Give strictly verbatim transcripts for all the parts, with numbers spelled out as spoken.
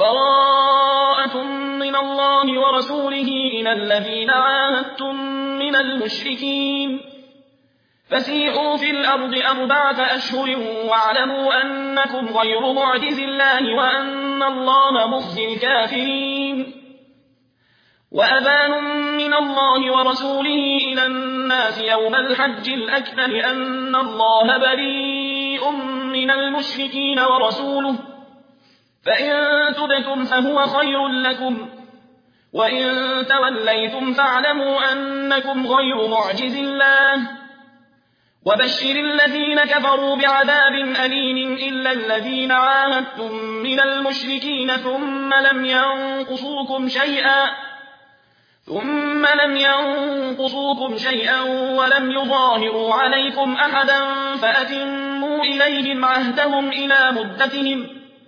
براءة من الله ورسوله إلى الذين عاهدتم من المشركين فسيحوا في الأرض أربعة أشهر واعلموا أنكم غير معجز الله وأن الله مخزي الكافرين وأذان من الله ورسوله إلى الناس يوم الحج الأكبر أن الله بريء من المشركين ورسوله فإن تبتم فهو خير لكم وإن توليتم فاعلموا أنكم غير معجز الله وبشر الذين كفروا بعذاب أليم إلا الذين عاهدتم من المشركين ثم لم ينقصوكم شيئا ثم لم ينقصوكم شيئا ولم يظاهروا عليكم أحدا فأتموا إليهم عهدهم إلى مدتهم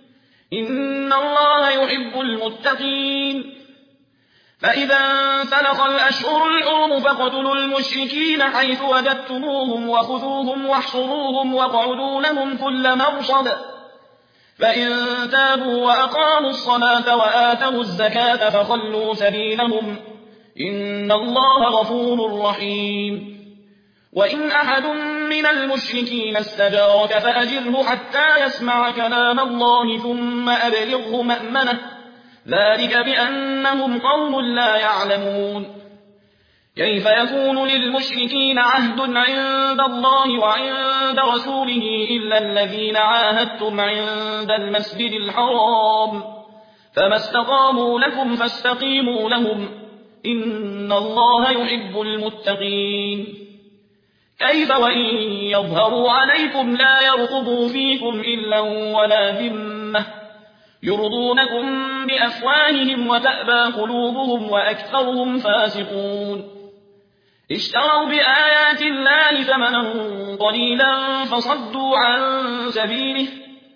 إن الله يحب المتقين فإذا انسلخ الأشهر الحرم فاقتلوا المشركين حيث وجدتموهم وخذوهم واحصروهم واقعدوا لهم كل مرصد فإن تابوا وأقاموا الصلاة وآتوا الزكاة فخلوا سبيلهم إن الله غفور رحيم وإن أحد من المشركين استجارك فأجره حتى يسمع كلام الله ثم أبلغه مأمنه ذلك بأنهم قوم لا يعلمون كيف يكون للمشركين عهد عند الله وعند رسوله إلا الذين عاهدتم عند المسجد الحرام فما استقاموا لكم فاستقيموا لهم إن الله يحب المتقين كيف وإن يظهروا عليكم لا يرقبوا فيكم إلا ولا ذمة يرضونكم بأفواههم وتأبى قلوبهم وأكثرهم فاسقون اشتروا بآيات الله ثمنا قليلا فصدوا عن سبيله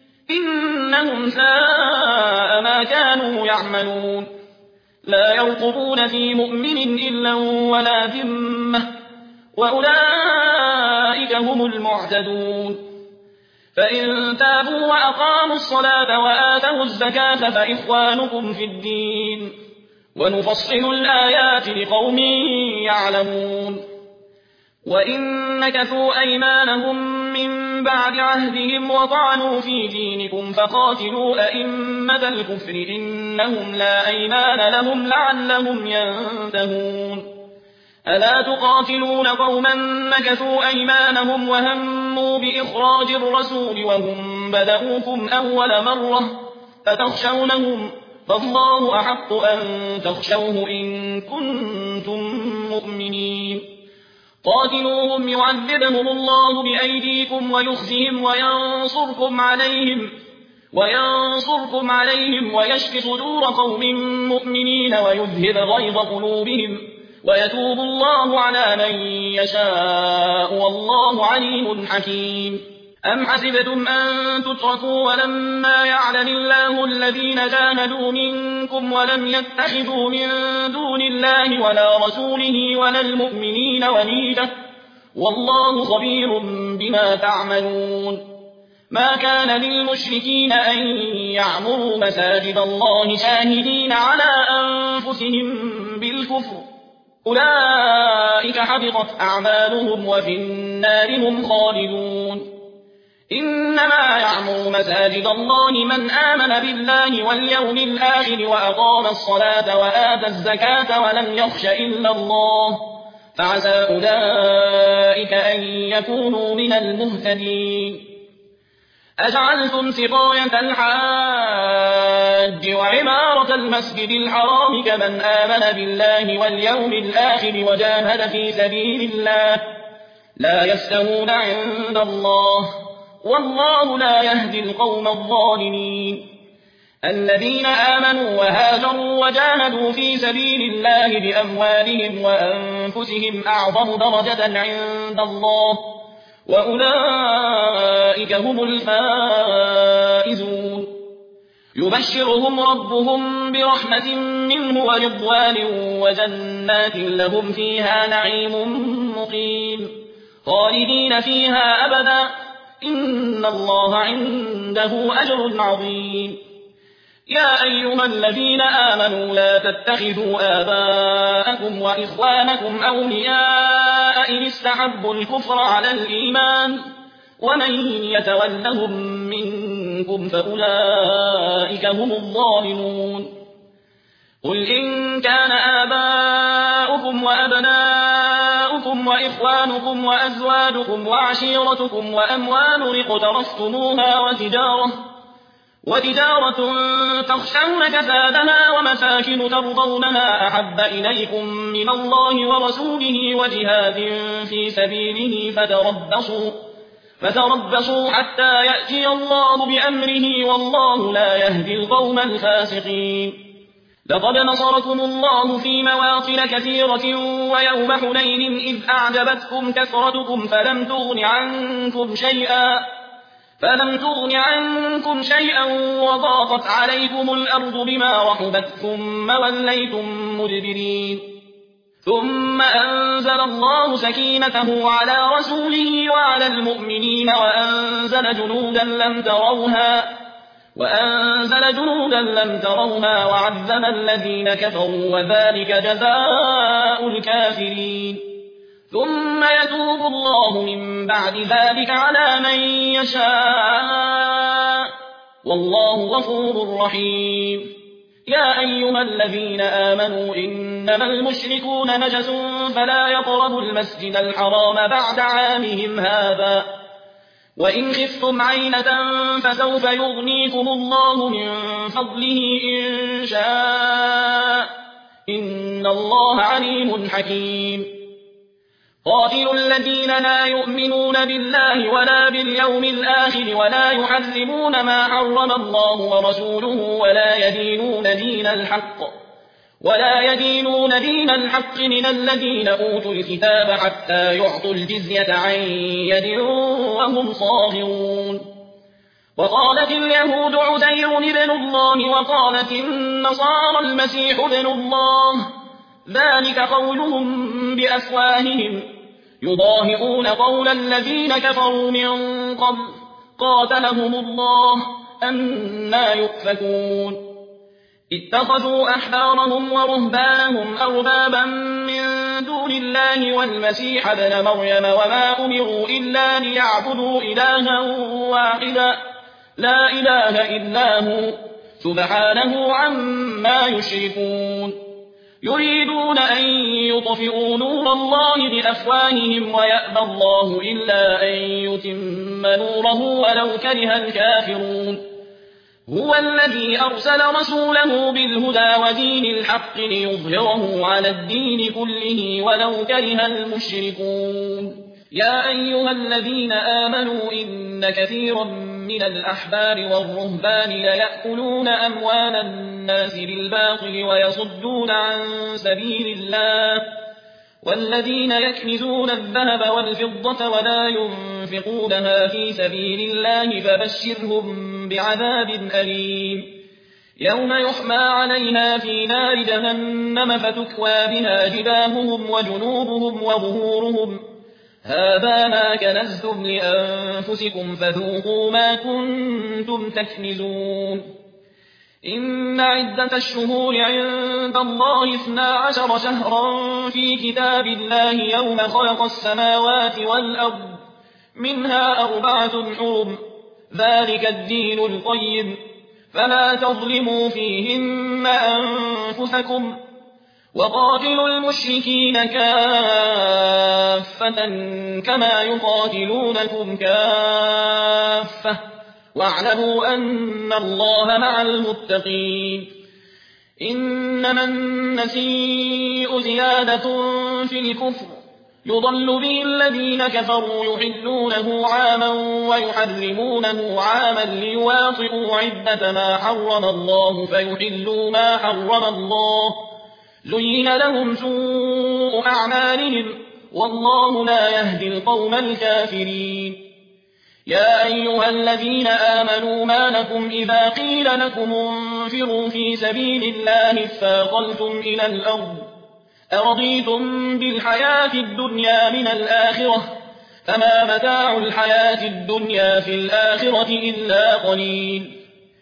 إنهم ساء ما كانوا يعملون لا يرقبون في مؤمن إلا ولا ذمة وأولئك هم المعتدون فإن تابوا وأقاموا الصلاة وآتوا الزكاة فإخوانكم في الدين ونفصل الآيات لقوم يعلمون وإن نكثوا أيمانهم من بعد عهدهم وطعنوا في دينكم فقاتلوا أئمة الكفر إنهم لا أيمان لهم لعلهم ينتهون ألا تقاتلون قوما نكثوا أيمانهم وهموا بإخراج الرسول وهم بدؤوكم أول مرة فتخشونهم فالله أحق أن تخشوه إن كنتم مؤمنين قاتلوهم يعذبهم الله بأيديكم ويخزهم وينصركم عليهم وينصركم عليهم ويشفي صدور قوم مؤمنين ويذهب غيظ قلوبهم ويتوب الله على من يشاء والله عليم حكيم أم حسبتم أن تتركوا ولما يعلم الله الذين جاهدوا منكم ولم يتخذوا من دون الله ولا رسوله ولا المؤمنين وليجة والله خبير بما تعملون ما كان للمشركين أن يعمروا مساجد الله شاهدين على أنفسهم بالكفر أولئك حبطت أعمالهم وفي النار هم خالدون إنما يعمر مساجد الله من آمن بالله واليوم الآخر وأقام الصلاة وآتى الزكاة ولم يخش إلا الله فعسى أولئك أن يكونوا من المهتدين أجعلتم سقاية الحاج وعمارة المسجد الحرام كمن آمن بالله واليوم الآخر وجاهد في سبيل الله لا يستوون عند الله والله لا يهدي القوم الظالمين الذين آمنوا وهاجروا وجاهدوا في سبيل الله بأموالهم وأنفسهم أعظم درجة عند الله وأولئك هم الفائزون يبشرهم ربهم برحمة منه ورضوان وجنات لهم فيها نعيم مقيم خالدين فيها أبدا إن الله عنده أجر عظيم يا أيها الذين آمنوا لا تتخذوا آباءكم وإخوانكم أولياء إن استحبوا الكفر على الإيمان ومن يتولهم منكم فأولئك هم الظالمون قل إن كان آباؤكم وأبناؤكم وإخوانكم وأزواجكم وعشيرتكم وأموال اقترفتموها وتجارة وتجارة تخشون كسادها ومساكن ترضونها أحب إليكم من الله ورسوله وجهاد في سبيله فتربصوا, فتربصوا حتى يأتي الله بأمره والله لا يهدي القوم الفاسقين لقد نصركم الله في مواطن كثيرة ويوم حنين إذ أعجبتكم كثرتكم فلم تغن عنكم شيئا فلم تغن عنكم شيئا وضاقت عليكم الأرض بما رحبت ثم وليتم مدبرين ثم أنزل الله سكينته على رسوله وعلى المؤمنين وأنزل جنودا لم تروها وأنزل جنودا لم تروها وعذب الذين كفروا وذلك جزاء الكافرين ثم يتوب الله من بعد ذلك على من يشاء والله غفور رحيم يا أيها الذين آمنوا إنما المشركون نجس فلا يقربوا المسجد الحرام بعد عامهم هذا وإن خفتم عينة فسوف يغنيكم الله من فضله إن شاء إن الله عليم حكيم قاتلوا الذين لا يؤمنون بالله ولا باليوم الآخر ولا يحرمون ما حرم الله ورسوله ولا يدينون دين الحق ولا يدينون دين الحق من الذين أوتوا الكتاب حتى يعطوا الجزية عن يد وهم صاغرون وقالت اليهود عزير ابن الله وقالت النصارى المسيح ابن الله ذلك قولهم بأفواههم يضاهئون قول الذين كفروا من قبل قاتلهم الله أنى يؤفكون اتخذوا أحبارهم ورهبانهم أربابا من دون الله والمسيح ابن مريم وما أمروا إلا ليعبدوا إلها واحدا لا إله إلا هو سبحانه عما يشركون يريدون أن يطفئوا نور الله بأفواههم ويأبى الله إلا أن يتم نوره ولو كره الكافرون هو الذي أرسل رسوله بالهدى ودين الحق ليظهره على الدين كله ولو كره المشركون يا أيها الذين آمنوا إن كثيرا من الأحبار والرهبان ليأكلون أموال الناس بالباطل ويصدون عن سبيل الله والذين يكنزون الذهب والفضة ولا ينفقونها في سبيل الله فبشرهم بعذاب أليم يوم يحمى عليها في نار جهنم فتكوى بها جباههم وجنوبهم وظهورهم هذا ما كنزتم لأنفسكم فذوقوا ما كنتم تكنزون إن عدة الشهور عند الله اثنا عشر شهرا في كتاب الله يوم خلق السماوات والأرض منها أربعة حرم ذلك الدين القيم فلا تظلموا فيهن أنفسكم وقاتلوا المشركين كافة كما يقاتلونكم كافة واعلموا أن الله مع المتقين إنما النسيء زيادة في الكفر يضل به الذين كفروا يحلونه عاما ويحرمونه عاما ليواطئوا عدة ما حرم الله فيحلوا ما حرم الله زين لهم سوء أعمالهم والله لا يهدي القوم الكافرين يا أيها الذين آمنوا ما لكم إذا قيل لكم انفروا في سبيل الله اثاقلتم إلى الأرض أرضيتم بالحياة الدنيا من الآخرة فما متاع الحياة الدنيا في الآخرة إلا قليل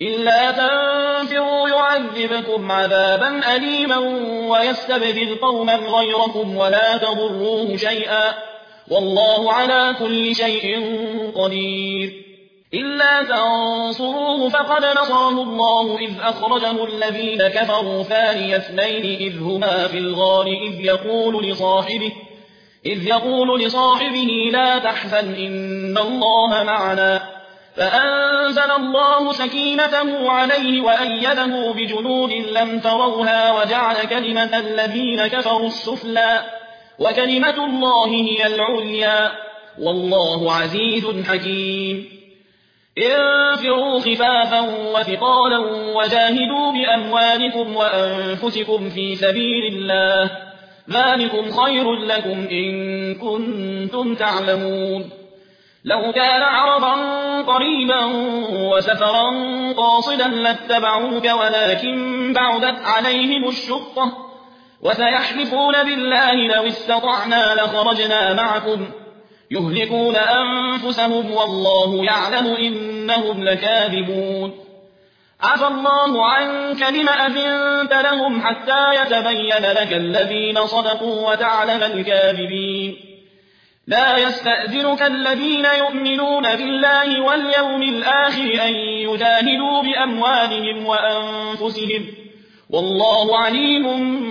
إلا تنفروا يعذبكم عذابا أليما ويستبدل قوما غيركم ولا تضروه شيئا والله على كل شيء قدير. إلا تنصروه فقد نصره الله إذ أخرجه الذين كفروا ثاني اثنين إذ هما في الغار إذ يقول لصاحبه, إذ يقول لصاحبه لا تحزن إن الله معنا فأنزل الله سكينته عليه وأيده بجنود لم تروها وجعل كلمة الذين كفروا السفلى وكلمة الله هي العليا والله عزيز حكيم. انفروا خفافا وثقالا وجاهدوا بأموالكم وأنفسكم في سبيل الله ذلكم خير لكم إن كنتم تعلمون. لو كان عرضا قريبا وسفرا قاصدا لاتبعوك ولكن بعدت عليهم الشقة وسيحلفون بالله لو استطعنا لخرجنا معكم يهلكون أنفسهم والله يعلم إنهم لكاذبون. عفى الله عنك لم أذنت لهم حتى يتبين لك الذين صدقوا وتعلم الكاذبين. لا يستأذنك الذين يؤمنون بالله واليوم الآخر أن يجاهدوا بأموالهم وأنفسهم والله عليم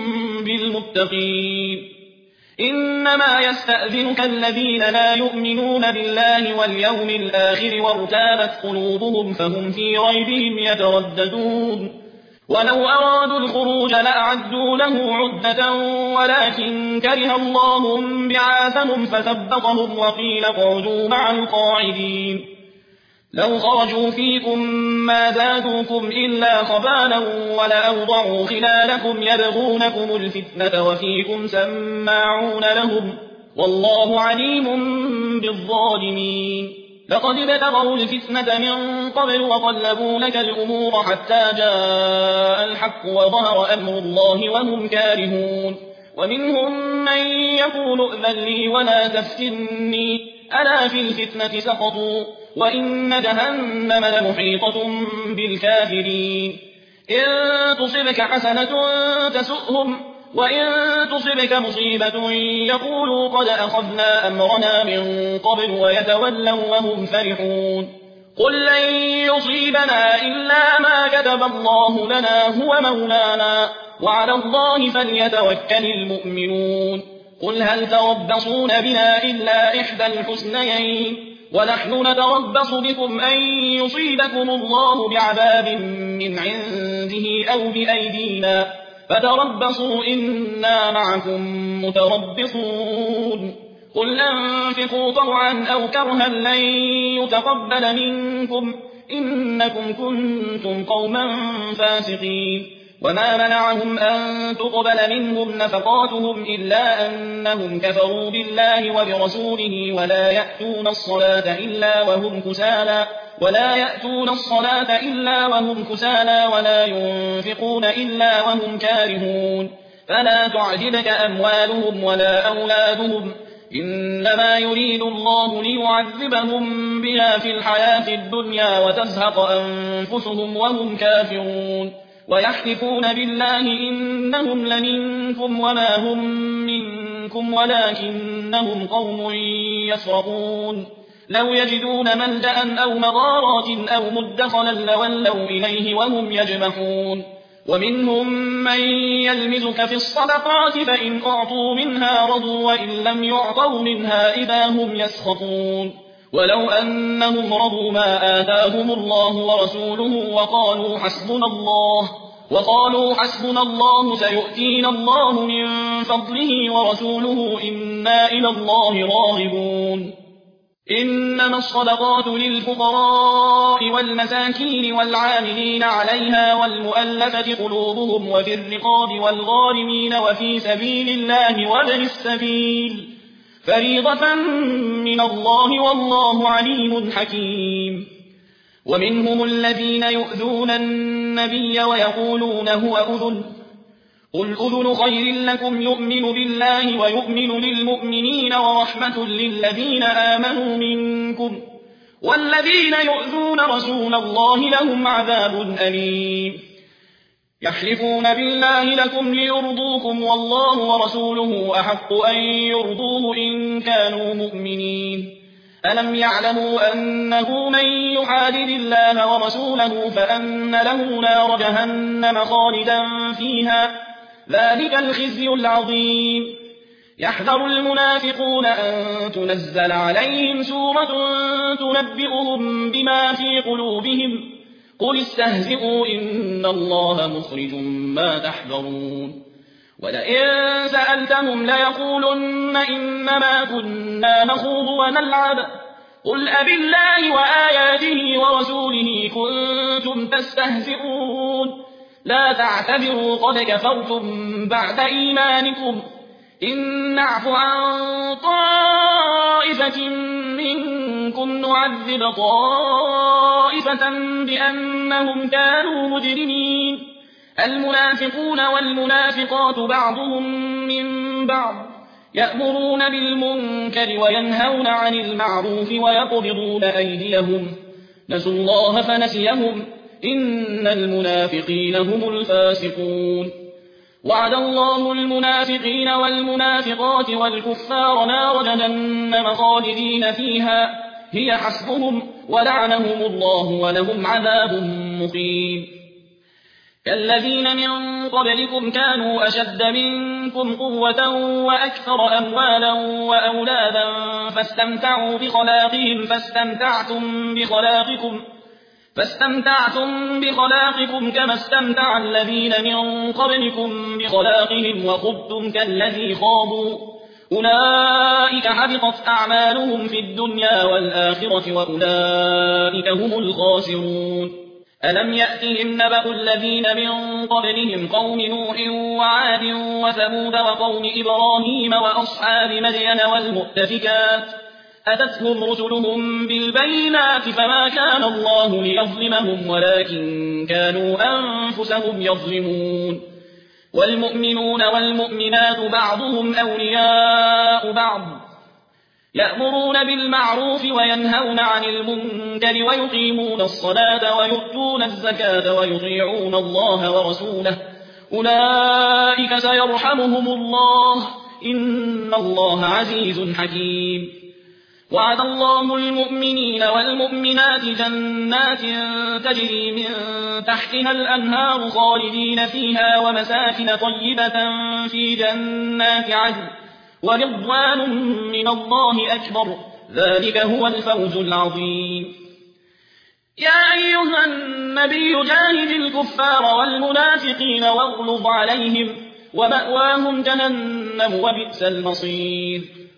بالمتقين. إنما يستأذنك الذين لا يؤمنون بالله واليوم الآخر وارتابت قلوبهم فهم في ريبهم يترددون. ولو أرادوا الخروج لأعدوا له عدة ولكن كره الله بعاثهم فثبطهم وقيل اقعدوا مع القاعدين. لو خرجوا فيكم ما زادوكم إلا خبالا ولأوضعوا خلالكم يبغونكم الفتنة وفيكم سماعون لهم والله عليم بالظالمين. لقد ابتغوا الفتنة من قبل وقلبوا لك الأمور حتى جاء الحق وظهر أمر الله وهم كارهون. ومنهم من يقول ائذن لي ولا تفتني ألا في الفتنة سقطوا وإن جهنم لمحيطة بالكافرين. إن تصبك حسنة تسؤهم وإن تصبك مصيبة يقولوا قد أخذنا أمرنا من قبل ويتولوا وهم فرحون. قل لن يصيبنا إلا ما كتب الله لنا هو مولانا وعلى الله فليتوكل المؤمنون. قل هل تربصون بنا إلا إحدى الحسنيين ونحن نتربص بكم أن يصيبكم الله بعذاب من عنده أو بأيدينا فتربصوا إنا معكم متربصون. قل أنفقوا طوعا أو كرها لن يتقبل منكم إنكم كنتم قوما فاسقين. وما منعهم أن تقبل منهم نفقاتهم إلا أنهم كفروا بالله وبرسوله ولا يأتون الصلاة إلا وهم كسالى ولا يأتون الصلاة إلا وهم كسالى ولا ينفقون إلا وهم كارهون. فلا تعجبك أموالهم ولا أولادهم إنما يريد الله ليعذبهم بها في الحياة الدنيا وتزهق أنفسهم وهم كافرون. ويحلفون بالله إنهم لمنكم وما هم منكم ولكنهم قوم يفرقون. لو يجدون ملجأ أو مغارات أو مدخلا لولوا إليه وهم يجمحون. ومنهم من يلمزك في الصدقات فإن أعطوا منها رضوا وإن لم يعطوا منها إذا هم يسخطون. ولو أنهم رضوا ما آتاهم الله ورسوله وقالوا حسبنا الله وقالوا حسبنا الله سيؤتينا الله من فضله ورسوله إنا إلى الله راغبون. إنما الصدقات للفقراء والمساكين والعاملين عليها والمؤلفة قلوبهم وفي الرقاب والغارمين وفي سبيل الله وابن السبيل فريضة من الله والله عليم حكيم. ومنهم الذين يؤذون النبي ويقولون هو أذن قل أذن خير لكم يؤمن بالله ويؤمن للمؤمنين ورحمة للذين آمنوا منكم والذين يؤذون رسول الله لهم عذاب أليم يحلفون بالله لكم ليرضوكم والله ورسوله أحق أن يرضوه إن كانوا مؤمنين ألم يعلموا أنه من يحادد الله ورسوله فأن له نار جهنم خالدا فيها ذلك الخزي العظيم يحذر المنافقون أن تنزل عليهم سورة تنبئهم بما في قلوبهم قل استهزئوا إن الله مخرج ما تحذرون ولئن سألتهم ليقولن إنما كنا نخوض ونلعب قل أبالله وآياته ورسوله كنتم تستهزئون لا تعتذروا قد كفرتم بعد إيمانكم إن نعف عن طائفة منكم نعذب طائفة بأنهم كانوا مجرمين المنافقون والمنافقات بعضهم من بعض يأمرون بالمنكر وينهون عن المعروف ويقبضون أيديهم نسوا الله فنسيهم إن المنافقين هم الفاسقون وعد الله المنافقين والمنافقات والكفار نار جهنم خالدين فيها هي حسبهم ولعنهم الله ولهم عذاب مقيم كالذين من قبلكم كانوا أشد منكم قوة وأكثر أموالا وأولادا فاستمتعوا بخلاقهم فاستمتعتم بخلاقكم فاستمتعتم بخلاقكم كما استمتع الذين من قبلكم بخلاقهم وخضتم كالذي خاضوا أولئك حبطت أعمالهم في الدنيا والآخرة وأولئك هم الخاسرون ألم يأتهم نبأ الذين من قبلهم قوم نوح وعاد وثمود وقوم إبراهيم وأصحاب مدين والمؤتفكات أتتهم رسلهم بالبينات فما كان الله ليظلمهم ولكن كانوا أنفسهم يظلمون والمؤمنون والمؤمنات بعضهم أولياء بعض يأمرون بالمعروف وينهون عن المنكر ويقيمون الصلاة ويؤتون الزكاة ويطيعون الله ورسوله أولئك سيرحمهم الله إن الله عزيز حكيم وعد الله المؤمنين والمؤمنات جنات تجري من تحتها الأنهار خالدين فيها ومساكن طيبة في جنات عدن ورضوان من الله أكبر ذلك هو الفوز العظيم يا أيها النبي جاهد الكفار والمنافقين واغلظ عليهم ومأواهم جهنم وبئس المصير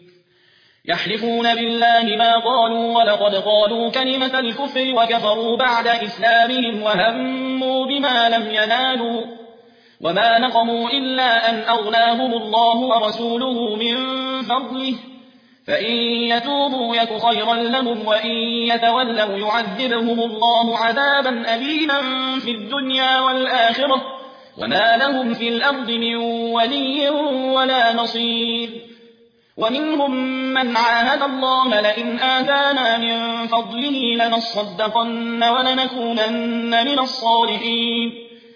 يحلفون بالله ما قالوا ولقد قالوا كلمة الكفر وكفروا بعد إسلامهم وهموا بما لم ينالوا وما نقموا إلا أن أغناهم الله ورسوله من فضله فإن يتوبوا يك خيرا لهم وإن يتولوا يعذبهم الله عذابا أليما في الدنيا والآخرة وما لهم في الأرض من ولي ولا نصير ومنهم من عاهد الله لئن آتانا من فضله لنصدقن ولنكونن من الصالحين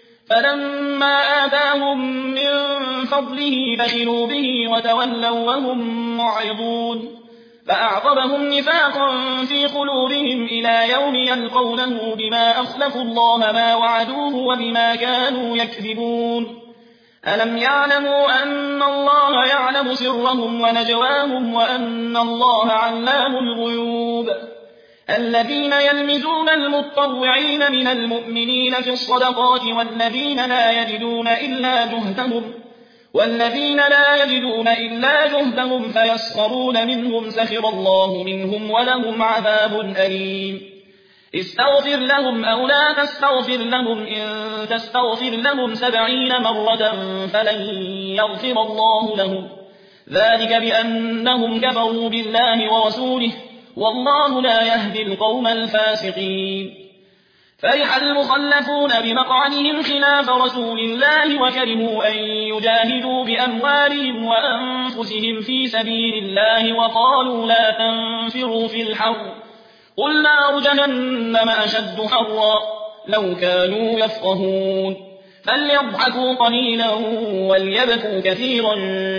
فلما آتاهم من فضله بخلوا به وتولوا وهم معرضون فأعقبهم نفاقا في قلوبهم إلى يوم يلقونه بما أخلفوا الله ما وعدوه وبما كانوا يكذبون ألم يعلموا أن الله يعلم سرهم ونجواهم وأن الله علام الغيوب الذين يلمزون المتطوعين من المؤمنين في الصدقات والذين لا يجدون إلا جهدهم والذين لا يجدون إلا جهدهم فيسخرون منهم سخر الله منهم ولهم عذاب أليم استغفر لهم أو لا تستغفر لهم إن تستغفر لهم سبعين مرة فلن يغفر الله لهم ذلك بأنهم كفروا بالله ورسوله والله لا يهدي القوم الفاسقين فرح المخلفون بمقعدهم خلاف رسول الله وكرهوا أن يجاهدوا بأموالهم وأنفسهم في سبيل الله وقالوا لا تنفروا في الحر قل نار جهنم أشد حرا لو كانوا يفقهون فليضحكوا قليلا وليبكوا كثيرا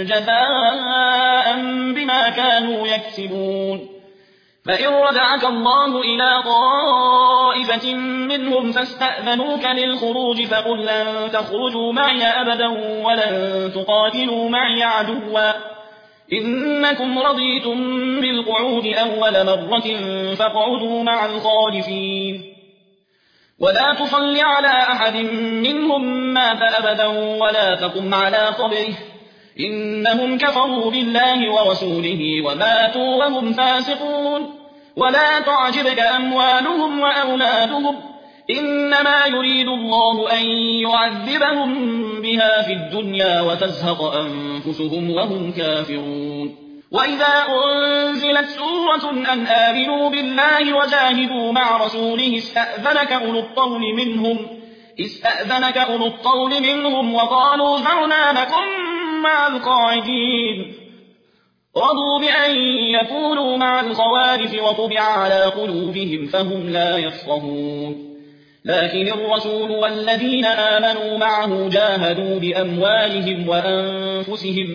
جزاء بما كانوا يكسبون فإن رجعك الله إلى طائفة منهم فاستأذنوك للخروج فقل لن تخرجوا معي أبدا ولن تقاتلوا معي عدوا إنكم رضيتم بالقعود أول مرة فاقعدوا مع الخالفين ولا تصل على أحد منهم مات أبدا ولا تقم على قبره إنهم كفروا بالله ورسوله وماتوا وهم فاسقون ولا تعجبك أموالهم وأولادهم إنما يريد الله أن يعذبهم بها في الدنيا وتزهق أنفسهم وهم كافرون وإذا أنزلت سورة أن آمنوا بالله وجاهدوا مع رسوله استأذنك أولو الطول منهم استأذنك أولو الطول منهم وقالوا ذرنا لكم مع القاعدين رضوا بأن يكونوا مع الخوارف وطبع على قلوبهم فهم لا يفقهون لكن الرسول والذين آمنوا معه جاهدوا بأموالهم وأنفسهم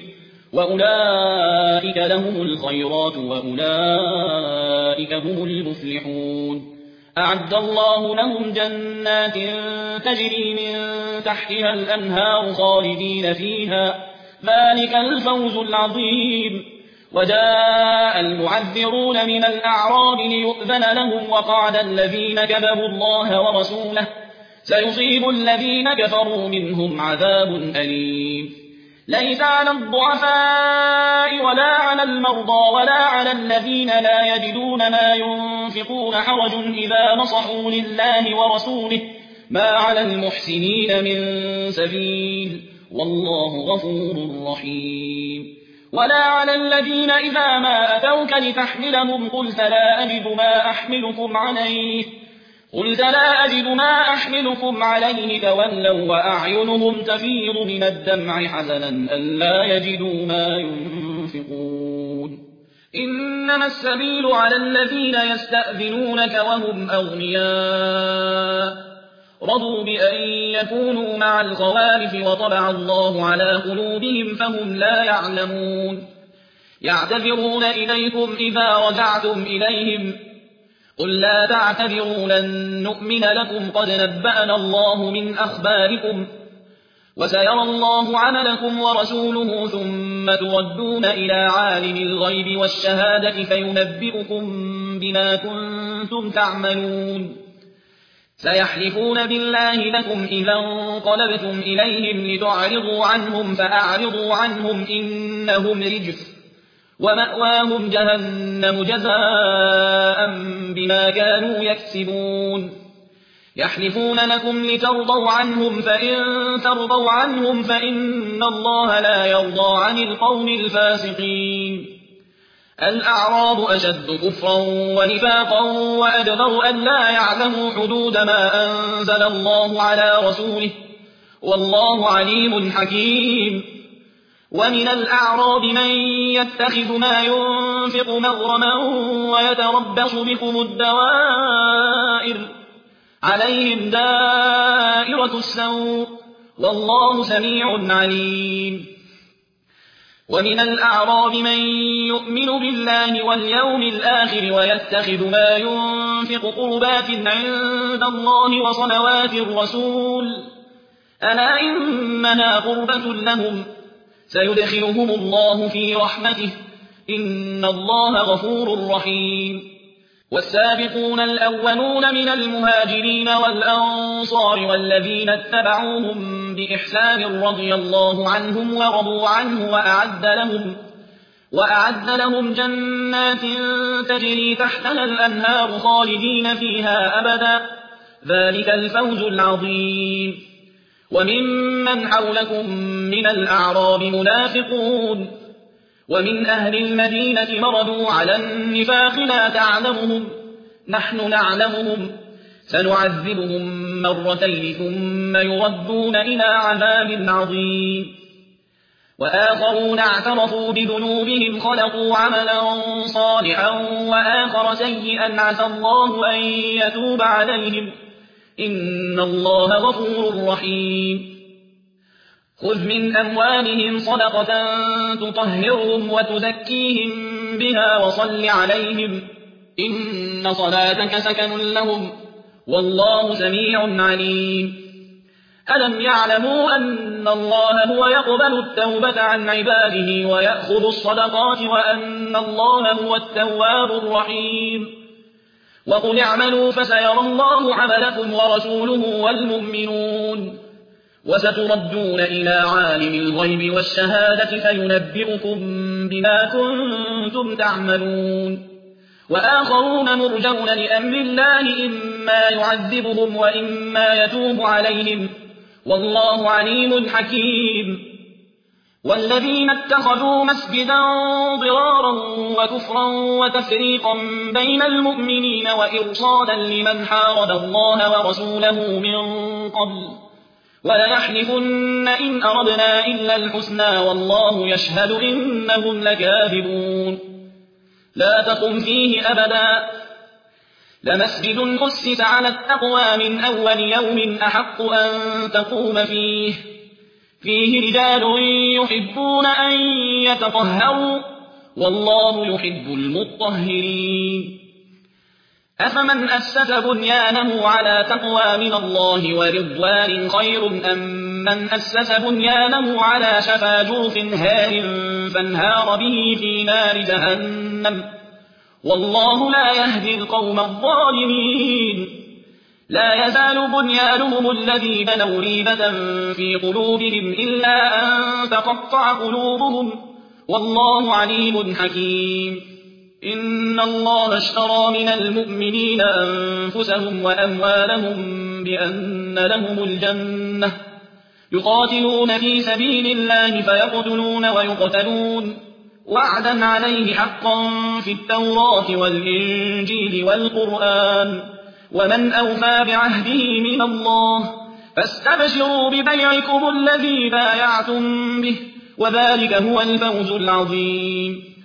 وأولئك لهم الخيرات وأولئك هم المفلحون أعد الله لهم جنات تجري من تحتها الأنهار خالدين فيها ذلك الفوز العظيم وجاء المعذرون من الأعراب ليؤذن لهم وقعد الذين كذبوا الله ورسوله سيصيب الذين كفروا منهم عذاب أليم ليس على الضعفاء ولا على المرضى ولا على الذين لا يجدون ما ينفقون حرج إذا نصحوا لله ورسوله ما على المحسنين من سبيل والله غفور رحيم ولا على الذين إذا ما أتوك لتحملهم قلت لا أجد ما أحملكم عليه قلت لا أجد ما أحملكم عليه تولوا وأعينهم تفيض من الدمع حزنا ألا يجدوا ما ينفقون إنما السبيل على الذين يستأذنونك وهم أغنياء رضوا بأن يكونوا مع الخوالف وطبع الله على قلوبهم فهم لا يعلمون يعتذرون إليكم إذا رجعتم إليهم قل لا تعتذروا لن نؤمن لكم قد نبأنا الله من أخباركم وسيرى الله عملكم ورسوله ثم تردون إلى عالم الغيب والشهادة فينبئكم بما كنتم تعملون سيحلفون بالله لكم إذا انقلبتم إليهم لتعرضوا عنهم فأعرضوا عنهم إنهم رجس ومأواهم جهنم جزاء بما كانوا يكسبون يحلفون لكم لترضوا عنهم فإن ترضوا عنهم فإن الله لا يرضى عن القوم الفاسقين الأعراب أشد كفرا ونفاقا وأجدر أن لا يعلموا حدود ما أنزل الله على رسوله والله عليم حكيم ومن الأعراب من يتخذ ما ينفق مغرما ويتربص بكم الدوائر عليهم دائرة السوء والله سميع عليم ومن الأعراب من يؤمن بالله واليوم الآخر ويتخذ ما ينفق قربات عند الله وصلوات الرسول ألا إنها قربة لهم سيدخلهم الله في رحمته إن الله غفور رحيم والسابقون الأولون من المهاجرين والأنصار والذين اتبعوهم بإحسان رضي الله عنهم ورضوا عنه وأعد لهم, وأعد لهم جنات تجري تحتها الأنهار خالدين فيها أبدا ذلك الفوز العظيم وممن حولكم من الأعراب منافقون ومن أهل المدينة مردوا على النفاق لا تعلمهم نحن نعلمهم سنعذبهم مرتين ثم يردون إلى عذاب عظيم وآخرون اعترفوا بذنوبهم خلقوا عملا صالحا وآخر سيئا عسى الله أن يتوب عليهم إن الله غفور رحيم خذ من أموالهم صدقة تطهرهم وتزكيهم بها وصل عليهم إن صلاتك سكن لهم والله سميع عليم ألم يعلموا أن الله هو يقبل التوبة عن عباده ويأخذ الصدقات وأن الله هو التواب الرحيم وقل اعملوا فسيرى الله عملكم ورسوله والمؤمنون وستردون إلى عالم الغيب والشهادة فينبئكم بما كنتم تعملون وآخرون مرجون لأمر الله إما يعذبهم وإما يتوب عليهم والله عليم حكيم والذين اتخذوا مسجدا ضرارا وكفرا وتفريقا بين المؤمنين وإرصادا لمن حارب الله ورسوله من قبل وليحلفن إن أردنا إلا الحسنى والله يشهد إنهم لكاذبون لا تقم فيه أبدا لمسجد أسس على التقوى من أول يوم أحق أن تقوم فيه فيه رجال يحبون أن يتطهروا والله يحب المطهرين أفمن أسس بنيانه على تقوى من الله ورضوان خير أم من أسس بنيانه على شفا جرف هار فانهار به في نار جهنم والله لا يهدي القوم الظالمين لا يزال بنيانهم الذي بنوا ريبة في قلوبهم إلا أن تقطع قلوبهم والله عليم حكيم إن الله اشترى من المؤمنين أنفسهم وأموالهم بأن لهم الجنة يقاتلون في سبيل الله فيقتلون ويقتلون وعدا عليه حقا في التوراة والإنجيل والقرآن ومن أوفى بعهده من الله فاستبشروا ببيعكم الذي بايعتم به وذلك هو الفوز العظيم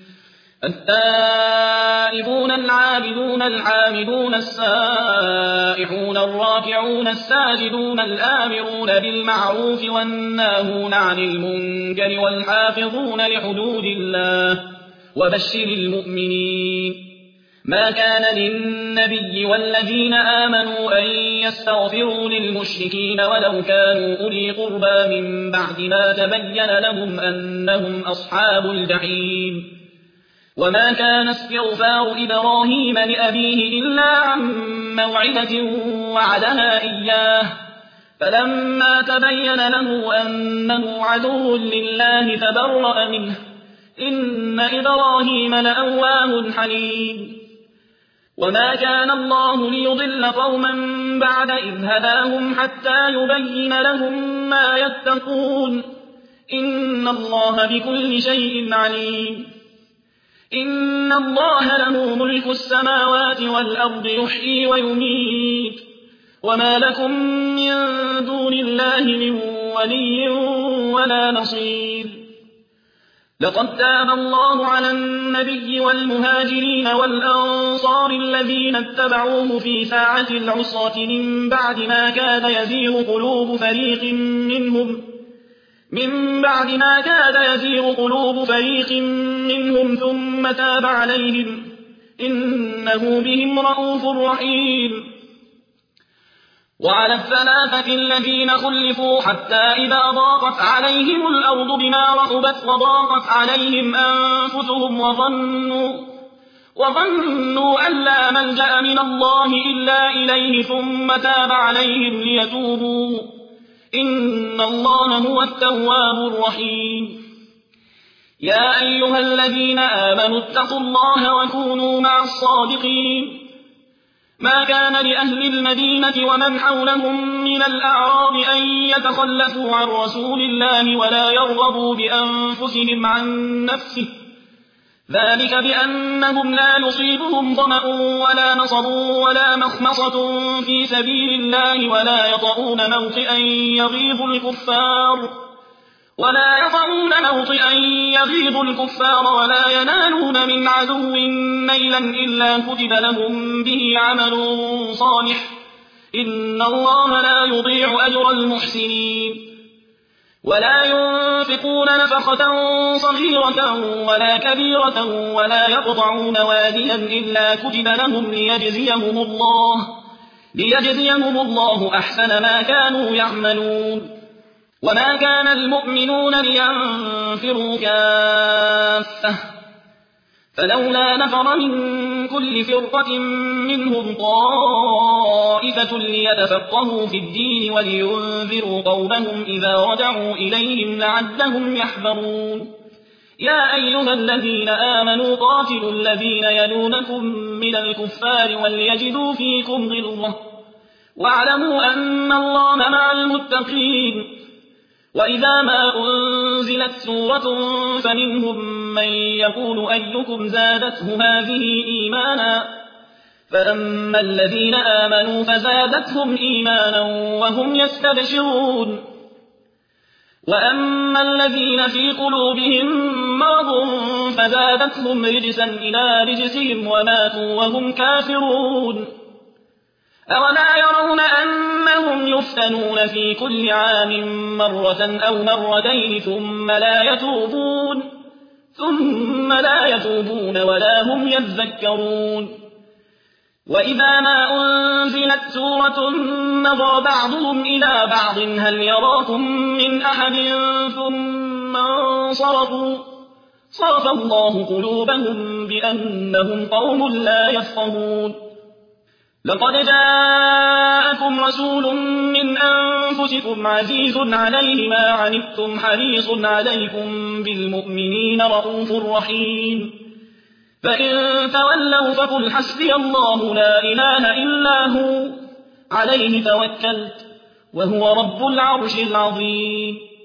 التائبون العابدون الحامدون السائحون الراكعون الساجدون الآمرون بالمعروف والناهون عن المنكر والحافظون لحدود الله وبشر المؤمنين ما كان للنبي والذين آمنوا أن يستغفروا للمشركين ولو كانوا أولي قربى من بعد ما تبين لهم أنهم أصحاب الجحيم وما كان استغفار إبراهيم لأبيه إلا عن موعدة وعدها إياه فلما تبين له أنه عدو لله تبرأ منه إن إبراهيم لأواه حليم وما كان الله ليضل قوما بعد إذ هداهم حتى يبين لهم ما يتقون إن الله بكل شيء عليم إن الله له ملك السماوات والأرض يحيي ويميت وما لكم من دون الله من ولي ولا نصير لقد تاب الله على النبي والمهاجرين والأنصار الذين اتبعوه في ساعة العسرة من بعد ما كاد يزيغ قلوب فريق منهم من بعد ما كاد يزيغ قلوب فريق منهم ثم تاب عليهم إنه بهم رءوف رحيم وعلى الثلاثة الذين خلفوا حتى إذا ضاقت عليهم الأرض بما رحبت وضاقت عليهم أنفسهم وظنوا, وظنوا أن لا ملجأ من الله إلا إليه ثم تاب عليهم ليتوبوا إن الله هو التواب الرحيم يا أيها الذين آمنوا اتقوا الله وكونوا مع الصادقين ما كان لأهل المدينة ومن حولهم من الأعراب أن يتخلفوا عن رسول الله ولا يرغبوا بأنفسهم عن نفسه ذلك بأنهم لا يصيبهم ظمأ ولا نصب ولا مخمصة في سبيل الله ولا يطؤون موطئا يغيظ الكفار ولا يطعون موطئا يغيظ الكفار ولا ينالون من عدو نيلا إلا كتب لهم به عمل صالح إن الله لا يضيع أجر المحسنين ولا ينفقون نفقة صغيرة ولا كبيرة ولا يقطعون واديا إلا كتب لهم ليجزيهم الله, ليجزيهم الله أحسن ما كانوا يعملون وما كان المؤمنون لينفروا كافة فلولا نفر من كل فرقة منهم طائفة ليتفقهوا في الدين ولينذروا قومهم إذا رجعوا إليهم لعلهم يحذرون يا أيها الذين آمنوا قاتلوا الذين يلونكم من الكفار وليجدوا فيكم غلظة واعلموا أن الله مع المتقين وإذا ما أنزلت سورة فمنهم من يقول أيكم زادته هذه إيمانا فأما الذين آمنوا فزادتهم إيمانا وهم يستبشرون وأما الذين في قلوبهم مرض فزادتهم رجسا إلى رجسهم وماتوا وهم كافرون أولا يرون أنهم يفتنون في كل عام مرة أو مرتين ثم لا يتوبون ثم لا يتوبون ولا هم يذكرون وإذا ما أنزلت سورة نظر بعضهم إلى بعض هل يراكم من أحد ثم انصرفوا صرف الله قلوبهم بأنهم قوم لا يفقهون لقد جاءكم رسول من أنفسكم عزيز عليه ما عنتم حريص عليكم بالمؤمنين رؤوف رحيم فإن تولوا فقل حسبي الله لا إله إلا هو عليه توكلت وهو رب العرش العظيم